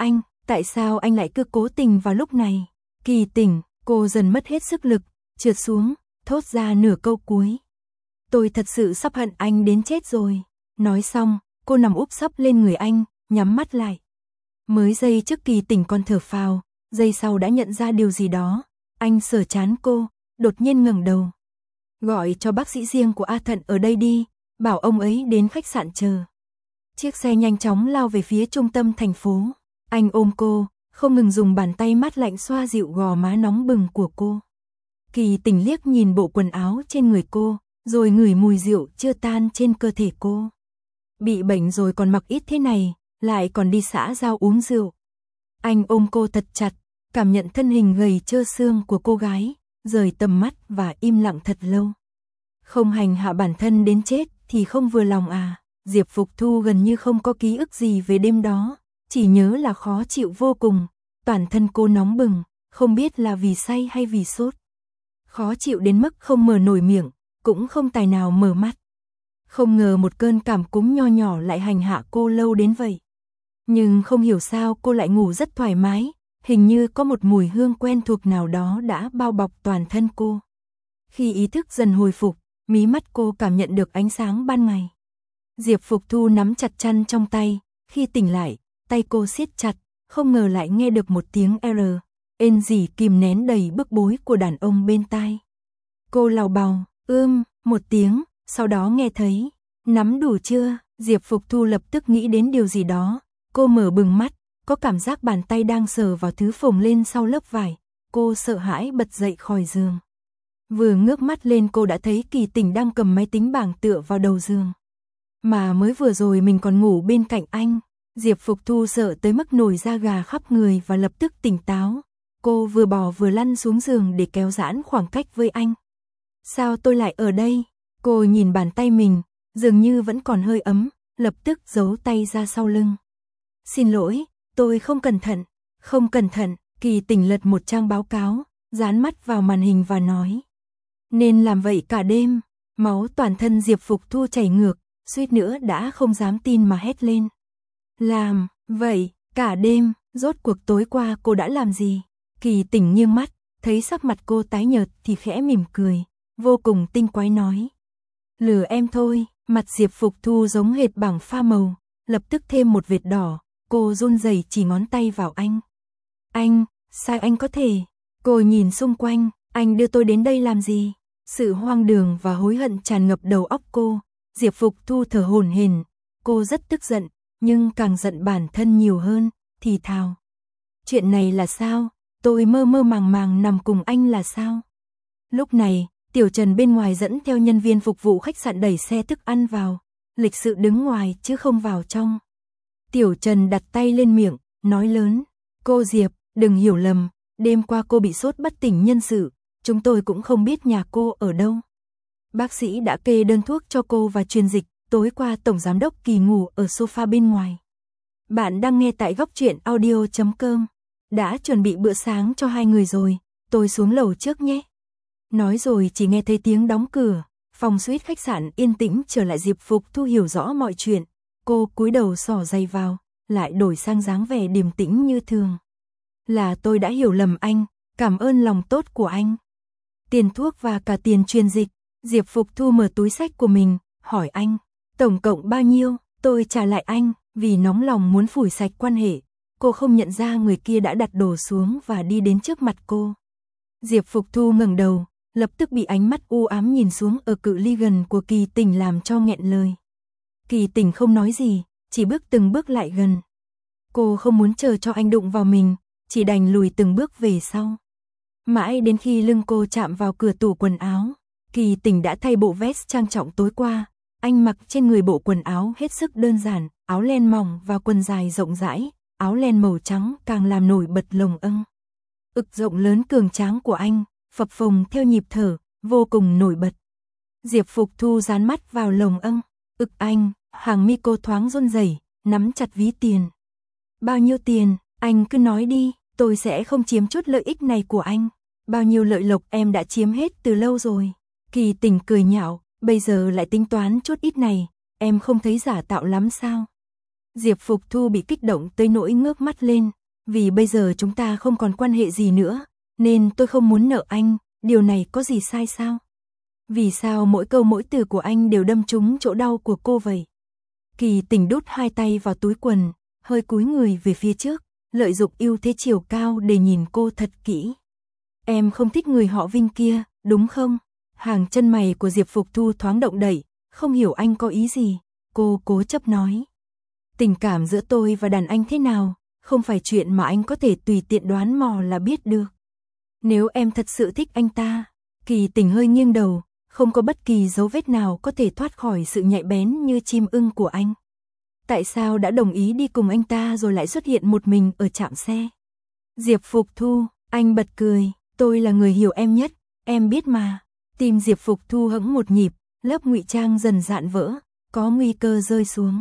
sao anh lại cứ cố tình vào lúc này? Kỳ Tỉnh, cô dần mất hết sức lực, trượt xuống, thốt ra nửa câu cuối. Tôi thật sự sắp hận anh đến chết rồi. Nói xong, cô nằm úp sấp lên người anh, nhắm mắt lại. Mới giây trước Kỳ Tỉnh còn thở phào, giây sau đã nhận ra điều gì đó. Anh sờ trán cô, đột nhiên ngẩng đầu. Gọi cho bác sĩ riêng của A Thận ở đây đi, bảo ông ấy đến khách sạn chờ. Chiếc xe nhanh chóng lao về phía trung tâm thành phố. Anh ôm cô, không ngừng dùng bàn tay mát lạnh xoa dịu gò má nóng bừng của cô. Kỳ Tỉnh liếc nhìn bộ quần áo trên người cô, rồi ngửi mùi rượu chưa tan trên cơ thể cô. Bị bệnh rồi còn mặc ít thế này, lại còn đi xã giao uống rượu. Anh ôm cô thật chặt, cảm nhận thân hình gầy trơ xương của cô gái, rời tầm mắt và im lặng thật lâu. Không hành hạ bản thân đến chết thì không vừa lòng à? Diệp Phục Thu gần như không có ký ức gì về đêm đó, chỉ nhớ là khó chịu vô cùng, toàn thân cô nóng bừng, không biết là vì say hay vì sốt. Khó chịu đến mức không mở nổi miệng, cũng không tài nào mở mắt. Không ngờ một cơn cảm cúm nho nhỏ lại hành hạ cô lâu đến vậy. Nhưng không hiểu sao cô lại ngủ rất thoải mái, hình như có một mùi hương quen thuộc nào đó đã bao bọc toàn thân cô. Khi ý thức dần hồi phục, mí mắt cô cảm nhận được ánh sáng ban ngày. Diệp Phục Thu nắm chặt chăn trong tay, khi tỉnh lại, tay cô siết chặt, không ngờ lại nghe được một tiếng ên rỉ kìm nén đầy bức bối của đàn ông bên tai. Cô lào bào, một tiếng, sau đó nghe thấy, nắm đủ chưa? Diệp Phục Thu lập tức nghĩ đến điều gì đó, cô mở bừng mắt, có cảm giác bàn tay đang sờ vào thứ phồng lên sau lớp vải, cô sợ hãi bật dậy khỏi giường. Vừa ngước mắt lên cô đã thấy Kỳ Tỉnh đang cầm máy tính bảng tựa vào đầu giường. Mà mới vừa rồi mình còn ngủ bên cạnh anh. Diệp Phục Thu sợ tới mức nổi da gà khắp người và lập tức tỉnh táo. Cô vừa bò vừa lăn xuống giường để kéo giãn khoảng cách với anh. Sao tôi lại ở đây? Cô nhìn bàn tay mình, dường như vẫn còn hơi ấm, lập tức giấu tay ra sau lưng. Xin lỗi, tôi không cẩn thận. Không cẩn thận, Kỳ Tỉnh lật một trang báo cáo, dán mắt vào màn hình và nói. Nên làm vậy cả đêm, máu toàn thân Diệp Phục Thu chảy ngược, suýt nữa đã không dám tin mà hét lên. Làm, vậy, cả đêm, rốt cuộc tối qua cô đã làm gì? Kỳ Tỉnh nghiêng mắt, thấy sắc mặt cô tái nhợt thì khẽ mỉm cười, vô cùng tinh quái nói. Lừa em thôi, mặt Diệp Phục Thu giống hệt bảng pha màu, lập tức thêm một vệt đỏ, cô run rẩy chỉ ngón tay vào anh. Anh, sao anh có thể? Cô nhìn xung quanh, anh đưa tôi đến đây làm gì? Sự hoang đường và hối hận tràn ngập đầu óc cô, Diệp Phục Thu thở hổn hển, cô rất tức giận, nhưng càng giận bản thân nhiều hơn, thì thào. Chuyện này là sao? Tôi mơ mơ màng màng nằm cùng anh là sao? Lúc này, Tiểu Trần bên ngoài dẫn theo nhân viên phục vụ khách sạn đẩy xe thức ăn vào, lịch sự đứng ngoài chứ không vào trong. Tiểu Trần đặt tay lên miệng, nói lớn, cô Diệp, đừng hiểu lầm, đêm qua cô bị sốt bất tỉnh nhân sự, chúng tôi cũng không biết nhà cô ở đâu. Bác sĩ đã kê đơn thuốc cho cô và truyền dịch, tối qua Tổng Giám đốc Kỳ ngủ ở sofa bên ngoài. Bạn đang nghe tại góc truyện audio.com. Đã chuẩn bị bữa sáng cho hai người rồi, tôi xuống lầu trước nhé. Nói rồi chỉ nghe thấy tiếng đóng cửa, phòng suite khách sạn yên tĩnh trở lại. Diệp Phục Thu hiểu rõ mọi chuyện, cô cúi đầu xỏ giày vào, lại đổi sang dáng vẻ điềm tĩnh như thường. Là tôi đã hiểu lầm anh, cảm ơn lòng tốt của anh. tiền thuốc và cả tiền truyền dịch. Diệp Phục Thu mở túi xách của mình, hỏi anh, tổng cộng bao nhiêu? Tôi trả lại anh, vì nóng lòng muốn phủi sạch quan hệ. Cô không nhận ra người kia đã đặt đồ xuống và đi đến trước mặt cô. Diệp Phục Thu ngẩng đầu, lập tức bị ánh mắt u ám nhìn xuống ở cự ly gần của Kỳ Tỉnh làm cho nghẹn lời. Kỳ Tỉnh không nói gì, chỉ bước từng bước lại gần. Cô không muốn chờ cho anh đụng vào mình, chỉ đành lùi từng bước về sau. Mãi đến khi lưng cô chạm vào cửa tủ quần áo, Kỳ Tỉnh đã thay bộ vest trang trọng tối qua. Anh mặc trên người bộ quần áo hết sức đơn giản, áo len mỏng và quần dài rộng rãi, áo len màu trắng càng làm nổi bật lồng âng. Ực rộng lớn cường tráng của anh, phập phồng theo nhịp thở, vô cùng nổi bật. Diệp Phục Thu dán mắt vào lồng âng, ực anh, hàng mi cô thoáng run rẩy, nắm chặt ví tiền. Bao nhiêu tiền, anh cứ nói đi, tôi sẽ không chiếm chút lợi ích này của anh. Bao nhiêu lợi lộc em đã chiếm hết từ lâu rồi. Kỳ Tỉnh cười nhạo, bây giờ lại tính toán chút ít này, em không thấy giả tạo lắm sao? Diệp Phục Thu bị kích động tới nỗi ngước mắt lên, vì bây giờ chúng ta không còn quan hệ gì nữa, nên tôi không muốn nợ anh, điều này có gì sai sao? Vì sao mỗi câu mỗi từ của anh đều đâm trúng chỗ đau của cô vậy? Kỳ Tỉnh đút hai tay vào túi quần, hơi cúi người về phía trước, lợi dụng ưu thế chiều cao để nhìn cô thật kỹ. Em không thích người họ Vinh kia, đúng không? Hàng chân mày của Diệp Phục Thu thoáng động đậy, không hiểu anh có ý gì, cô cố chấp nói. Tình cảm giữa tôi và đàn anh thế nào, không phải chuyện mà anh có thể tùy tiện đoán mò là biết được. Nếu em thật sự thích anh ta, Kỳ Tỉnh hơi nghiêng đầu, không có bất kỳ dấu vết nào có thể thoát khỏi sự nhạy bén như chim ưng của anh. Tại sao đã đồng ý đi cùng anh ta rồi lại xuất hiện một mình ở trạm xe? Diệp Phục Thu, anh bật cười, tôi là người hiểu em nhất, em biết mà. Tim Diệp Phục Thu hững một nhịp, lớp ngụy trang dần dạn vỡ, có nguy cơ rơi xuống.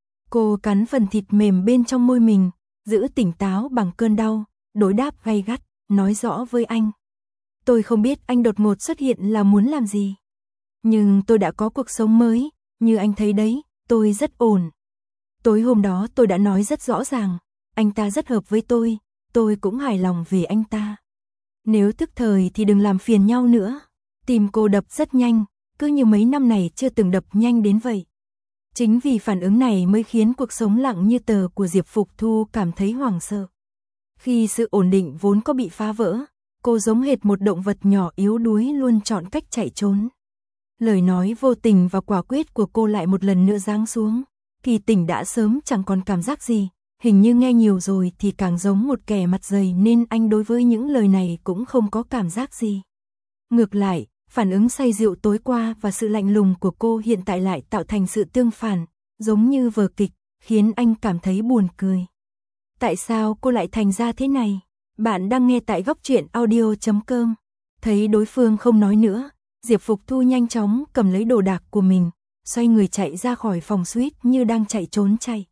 Cô cắn phần thịt mềm bên trong môi mình, giữ tỉnh táo bằng cơn đau, đối đáp gay gắt, nói rõ với anh. Tôi không biết anh đột ngột xuất hiện là muốn làm gì. Nhưng tôi đã có cuộc sống mới, như anh thấy đấy, tôi rất ổn. Tối hôm đó tôi đã nói rất rõ ràng, anh ta rất hợp với tôi cũng hài lòng về anh ta. Nếu tức thời thì đừng làm phiền nhau nữa. Tim cô đập rất nhanh, cứ như mấy năm này chưa từng đập nhanh đến vậy. Chính vì phản ứng này mới khiến cuộc sống lặng như tờ của Diệp Phục Thu cảm thấy hoảng sợ. Khi sự ổn định vốn có bị phá vỡ, cô giống hệt một động vật nhỏ yếu đuối luôn chọn cách chạy trốn. Lời nói vô tình và quả quyết của cô lại một lần nữa giáng xuống. Kỳ Tỉnh đã sớm chẳng còn cảm giác gì, hình như nghe nhiều rồi thì càng giống một kẻ mặt dày nên anh đối với những lời này cũng không có cảm giác gì. Ngược lại, phản ứng say rượu tối qua và sự lạnh lùng của cô hiện tại lại tạo thành sự tương phản, giống như vở kịch, khiến anh cảm thấy buồn cười. Tại sao cô lại thành ra thế này? Bạn đang nghe tại Góc Truyện Audio.com. Thấy đối phương không nói nữa, Diệp Phục Thu nhanh chóng cầm lấy đồ đạc của mình, xoay người chạy ra khỏi phòng suýt như đang chạy trốn chạy.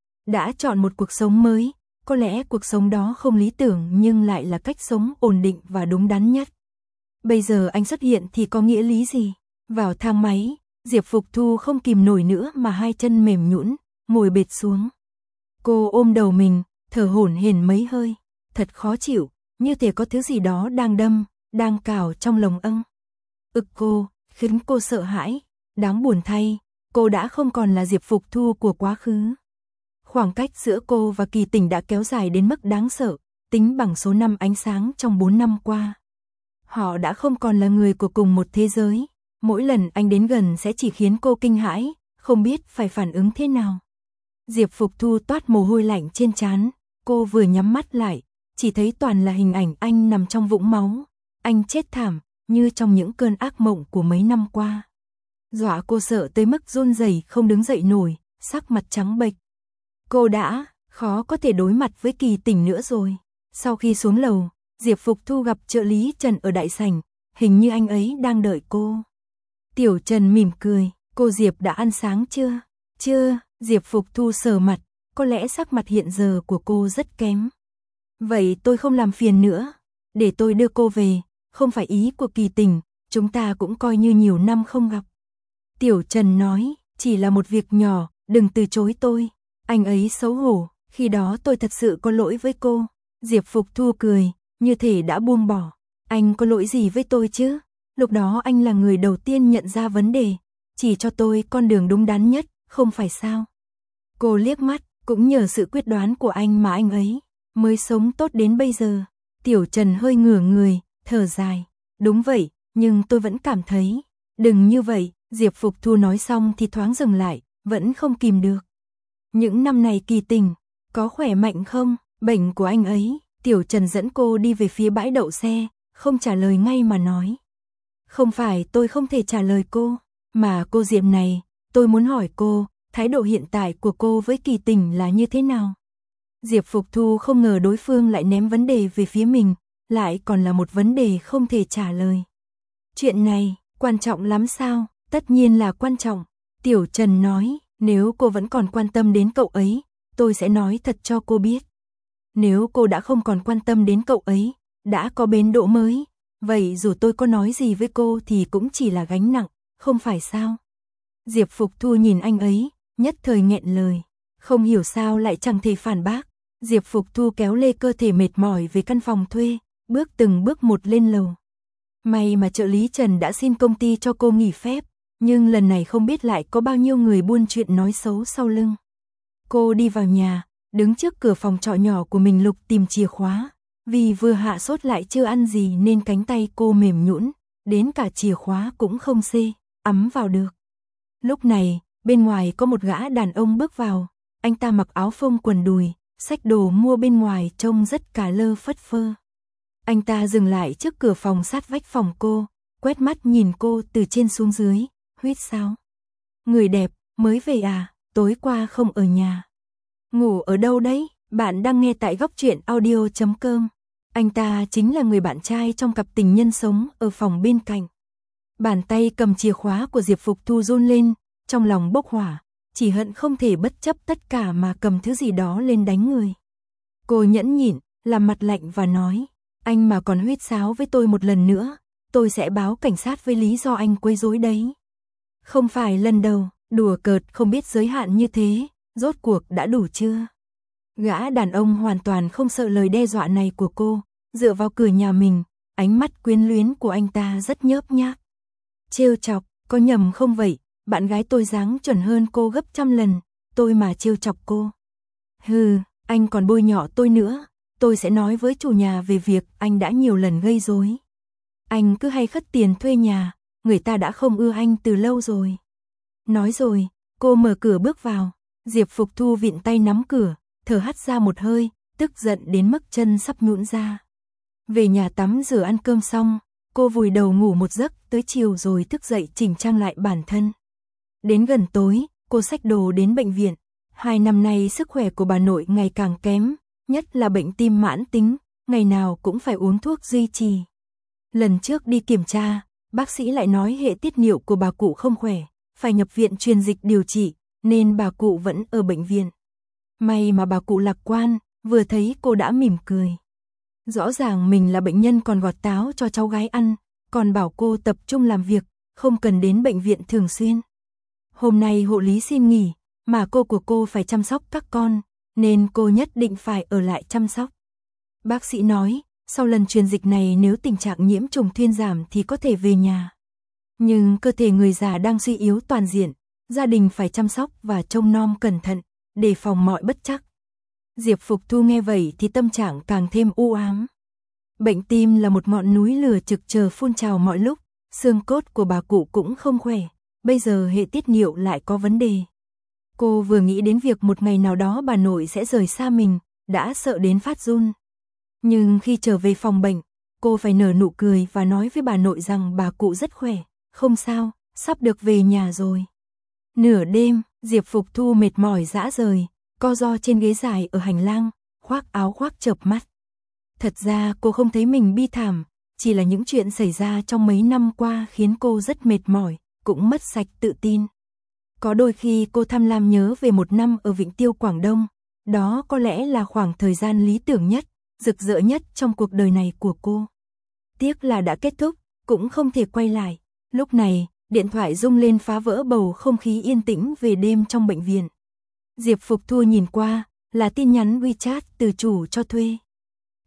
Đã chọn một cuộc sống mới, có lẽ cuộc sống đó không lý tưởng nhưng lại là cách sống ổn định và đúng đắn nhất. Bây giờ anh xuất hiện thì có nghĩa lý gì? Vào thang máy, Diệp Phục Thu không kìm nổi nữa mà hai chân mềm nhũn, ngồi bệt xuống. Cô ôm đầu mình, thở hổn hển mấy hơi, thật khó chịu, như thể có thứ gì đó đang đâm, đang cào trong lồng âng. Ực cô, khiến cô sợ hãi, đáng buồn thay, cô đã không còn là Diệp Phục Thu của quá khứ. Khoảng cách giữa cô và Kỳ Tỉnh đã kéo dài đến mức đáng sợ, tính bằng số năm ánh sáng trong 4 năm qua. Họ đã không còn là người của cùng một thế giới, mỗi lần anh đến gần sẽ chỉ khiến cô kinh hãi, không biết phải phản ứng thế nào. Diệp Phục Thu toát mồ hôi lạnh trên trán, cô vừa nhắm mắt lại, chỉ thấy toàn là hình ảnh anh nằm trong vũng máu, anh chết thảm, như trong những cơn ác mộng của mấy năm qua. Dọa cô sợ tới mức run rẩy không đứng dậy nổi, sắc mặt trắng bệch. Cô đã khó có thể đối mặt với Kỳ Tỉnh nữa rồi. Sau khi xuống lầu, Diệp Phục Thu gặp trợ lý Trần ở đại sảnh, hình như anh ấy đang đợi cô. Tiểu Trần mỉm cười, cô Diệp đã ăn sáng chưa? Chưa, Diệp Phục Thu sờ mặt, có lẽ sắc mặt hiện giờ của cô rất kém. Vậy tôi không làm phiền nữa, để tôi đưa cô về, không phải ý của Kỳ Tỉnh, chúng ta cũng coi như nhiều năm không gặp. Tiểu Trần nói, chỉ là một việc nhỏ, đừng từ chối tôi. Anh ấy xấu hổ, khi đó tôi thật sự có lỗi với cô. Diệp Phục Thu cười, như thể đã buông bỏ. Anh có lỗi gì với tôi chứ? Lúc đó anh là người đầu tiên nhận ra vấn đề, chỉ cho tôi con đường đúng đắn nhất, không phải sao? Cô liếc mắt, cũng nhờ sự quyết đoán của anh mà anh ấy mới sống tốt đến bây giờ. Tiểu Trần hơi ngửa người, thở dài. Đúng vậy, nhưng tôi vẫn cảm thấy, đừng như vậy. Diệp Phục Thu nói xong thì thoáng dừng lại, vẫn không kìm được. Những năm này Kỳ Tình, có khỏe mạnh không? Bệnh của anh ấy. Tiểu Trần dẫn cô đi về phía bãi đậu xe, không trả lời ngay mà nói. Không phải tôi không thể trả lời cô, mà cô Diệp này, tôi muốn hỏi cô, thái độ hiện tại của cô với Kỳ Tình là như thế nào? Diệp Phục Thu không ngờ đối phương lại ném vấn đề về phía mình, lại còn là một vấn đề không thể trả lời. Chuyện này, quan trọng lắm sao? Tất nhiên là quan trọng. Tiểu Trần nói, nếu cô vẫn còn quan tâm đến cậu ấy, tôi sẽ nói thật cho cô biết. Nếu cô đã không còn quan tâm đến cậu ấy, đã có bến đỗ mới, vậy dù tôi có nói gì với cô thì cũng chỉ là gánh nặng, không phải sao? Diệp Phục Thu nhìn anh ấy, nhất thời nghẹn lời, không hiểu sao lại chẳng thể phản bác. Diệp Phục Thu kéo lê cơ thể mệt mỏi về căn phòng thuê, bước từng bước một lên lầu. May mà trợ lý Trần đã xin công ty cho cô nghỉ phép, nhưng lần này không biết lại có bao nhiêu người buôn chuyện nói xấu sau lưng. Cô đi vào nhà, đứng trước cửa phòng trọ nhỏ của mình lục tìm chìa khóa, vì vừa hạ sốt lại chưa ăn gì nên cánh tay cô mềm nhũn, đến cả chìa khóa cũng không ấm vào được. Lúc này, bên ngoài có một gã đàn ông bước vào, anh ta mặc áo phông quần đùi, xách đồ mua bên ngoài trông rất cả lơ phất phơ. Anh ta dừng lại trước cửa phòng sát vách phòng cô, quét mắt nhìn cô từ trên xuống dưới, huýt sáo. Người đẹp, mới về à, tối qua không ở nhà. Ngủ ở đâu đấy? Bạn đang nghe tại Góc Truyện Audio.com. Anh ta chính là người bạn trai trong cặp tình nhân sống ở phòng bên cạnh. Bàn tay cầm chìa khóa của Diệp Phục Thu run lên, trong lòng bốc hỏa, chỉ hận không thể bất chấp tất cả mà cầm thứ gì đó lên đánh người. Cô nhẫn nhịn, làm mặt lạnh và nói, anh mà còn huýt sáo với tôi một lần nữa, tôi sẽ báo cảnh sát với lý do anh quấy rối đấy. Không phải lần đầu, đùa cợt không biết giới hạn như thế, rốt cuộc đã đủ chưa? Gã đàn ông hoàn toàn không sợ lời đe dọa này của cô, dựa vào cửa nhà mình, ánh mắt quyến luyến của anh ta rất nhớp nhác. Trêu chọc, có nhầm không vậy? Bạn gái tôi dáng chuẩn hơn cô gấp trăm lần, tôi mà trêu chọc cô. Hừ, anh còn bôi nhọ tôi nữa, tôi sẽ nói với chủ nhà về việc anh đã nhiều lần gây rối. Anh cứ hay khất tiền thuê nhà, người ta đã không ưa anh từ lâu rồi. Nói rồi, cô mở cửa bước vào, Diệp Phục Thu vịn tay nắm cửa, thở hắt ra một hơi, tức giận đến mức chân sắp nhũn ra. Về nhà tắm rửa ăn cơm xong, cô vùi đầu ngủ một giấc tới chiều rồi thức dậy chỉnh trang lại bản thân. Đến gần tối, cô xách đồ đến bệnh viện. 2 năm nay sức khỏe của bà nội ngày càng kém, nhất là bệnh tim mãn tính, ngày nào cũng phải uống thuốc duy trì. Lần trước đi kiểm tra, bác sĩ lại nói hệ tiết niệu của bà cụ không khỏe, phải nhập viện truyền dịch điều trị, nên bà cụ vẫn ở bệnh viện. May mà bà cụ lạc quan, vừa thấy cô đã mỉm cười. Rõ ràng mình là bệnh nhân còn gọt táo cho cháu gái ăn, còn bảo cô tập trung làm việc, không cần đến bệnh viện thường xuyên. Hôm nay hộ lý xin nghỉ, mà cô của cô phải chăm sóc các con, nên cô nhất định phải ở lại chăm sóc. Bác sĩ nói, sau lần truyền dịch này nếu tình trạng nhiễm trùng thuyên giảm thì có thể về nhà. Nhưng cơ thể người già đang suy yếu toàn diện, gia đình phải chăm sóc và trông nom cẩn thận, đề phòng mọi bất trắc. Diệp Phục Thu nghe vậy thì tâm trạng càng thêm u ám. Bệnh tim là một ngọn núi lửa trực chờ phun trào mọi lúc, xương cốt của bà cụ cũng không khỏe, bây giờ hệ tiết niệu lại có vấn đề. Cô vừa nghĩ đến việc một ngày nào đó bà nội sẽ rời xa mình, đã sợ đến phát run. Nhưng khi trở về phòng bệnh, cô phải nở nụ cười và nói với bà nội rằng bà cụ rất khỏe, không sao, sắp được về nhà rồi. Nửa đêm, Diệp Phục Thu mệt mỏi rã rời, co ro trên ghế dài ở hành lang, khoác áo khoác chợp mắt. Thật ra cô không thấy mình bi thảm, chỉ là những chuyện xảy ra trong mấy năm qua khiến cô rất mệt mỏi, cũng mất sạch tự tin. Có đôi khi cô tham lam nhớ về 1 năm ở Vịnh Tiêu Quảng Đông, đó có lẽ là khoảng thời gian lý tưởng nhất, rực rỡ nhất trong cuộc đời này của cô. Tiếc là đã kết thúc, cũng không thể quay lại. Lúc này, điện thoại rung lên phá vỡ bầu không khí yên tĩnh về đêm trong bệnh viện. Diệp Phục Thu nhìn qua, là tin nhắn WeChat từ chủ cho thuê.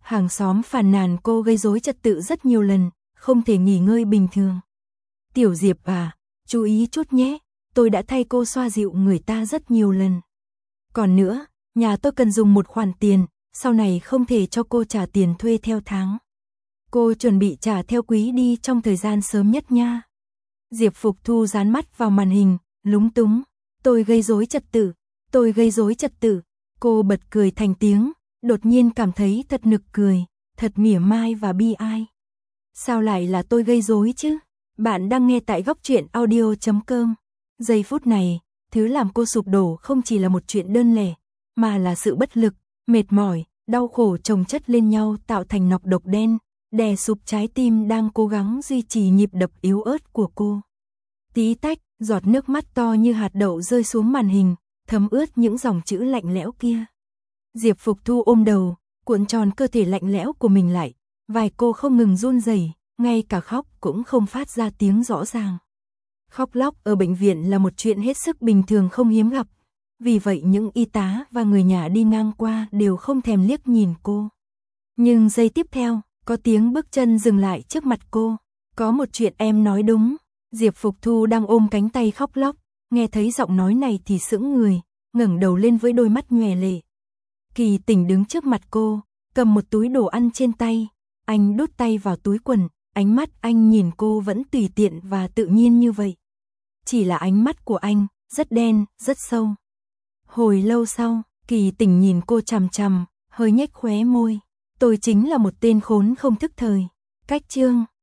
Hàng xóm phàn nàn cô gây rối trật tự rất nhiều lần, không thể nghỉ ngơi bình thường. Tiểu Diệp à, chú ý chút nhé, tôi đã thay cô xoa dịu người ta rất nhiều lần. Còn nữa, nhà tôi cần dùng một khoản tiền, sau này không thể cho cô trả tiền thuê theo tháng. Cô chuẩn bị trả theo quý đi trong thời gian sớm nhất nha. Diệp Phục Thu dán mắt vào màn hình, lúng túng. Tôi gây rối trật tự, tôi gây rối trật tự. Cô bật cười thành tiếng, đột nhiên cảm thấy thật nực cười, thật mỉa mai và bi ai. Sao lại là tôi gây rối chứ? Bạn đang nghe tại Góc Truyện Audio.com. Giây phút này, thứ làm cô sụp đổ không chỉ là một chuyện đơn lẻ, mà là sự bất lực, mệt mỏi, đau khổ chồng chất lên nhau tạo thành nọc độc đen, đè sụp trái tim đang cố gắng duy trì nhịp đập yếu ớt của cô. Tí tách, giọt nước mắt to như hạt đậu rơi xuống màn hình, thấm ướt những dòng chữ lạnh lẽo kia. Diệp Phục Thu ôm đầu, cuộn tròn cơ thể lạnh lẽo của mình lại, vai cô không ngừng run rẩy, ngay cả khóc cũng không phát ra tiếng rõ ràng. Khóc lóc ở bệnh viện là một chuyện hết sức bình thường không hiếm gặp, vì vậy những y tá và người nhà đi ngang qua đều không thèm liếc nhìn cô. Nhưng giây tiếp theo, có tiếng bước chân dừng lại trước mặt cô. Có một chuyện em nói đúng. Diệp Phục Thu đang ôm cánh tay khóc lóc, nghe thấy giọng nói này thì sững người, ngẩng đầu lên với đôi mắt nhòe lệ. Kỳ Tỉnh đứng trước mặt cô, cầm một túi đồ ăn trên tay, anh đút tay vào túi quần, ánh mắt anh nhìn cô vẫn tùy tiện và tự nhiên như vậy. Chỉ là ánh mắt của anh, rất đen, rất sâu. Hồi lâu sau, Kỳ Tỉnh nhìn cô chằm chằm, hơi nhếch khóe môi. Tôi chính là một tên khốn không thức thời. Cách chương